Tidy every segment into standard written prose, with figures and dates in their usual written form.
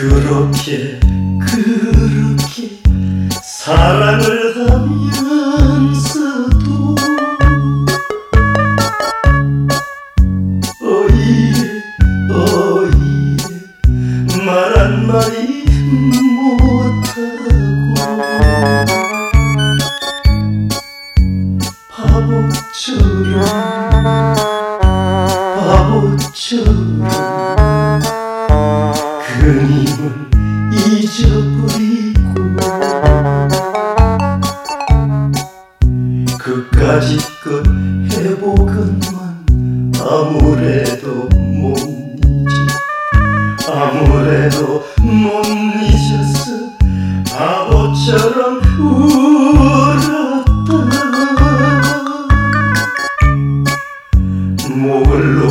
그렇게 사랑을 하면서도 말 한마디 못하고 바보처럼 그님을 잊어버리고 그까짓 것 해보건만 아무래도 못 잊었어. 바보처럼 울었다. 목을 놓아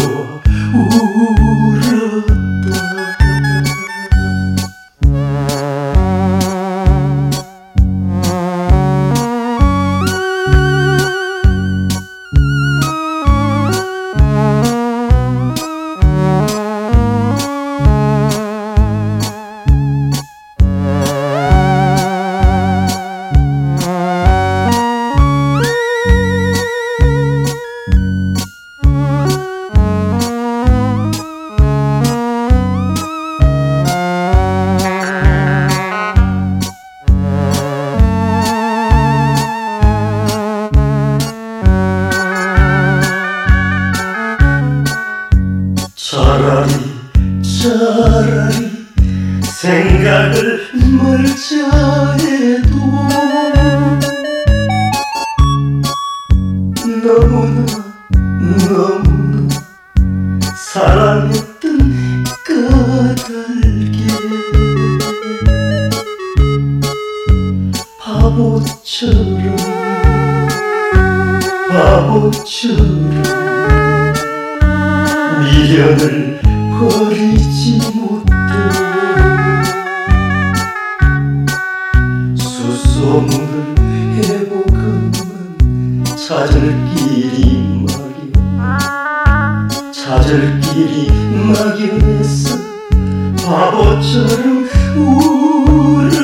울었다. 차라리 생각을 멀자 해도 너무나 사랑했던 까닭에 바보처럼 미련을 버리지 못해 수소문을 해보건만 찾을 길이 막연했어. 바보처럼 울어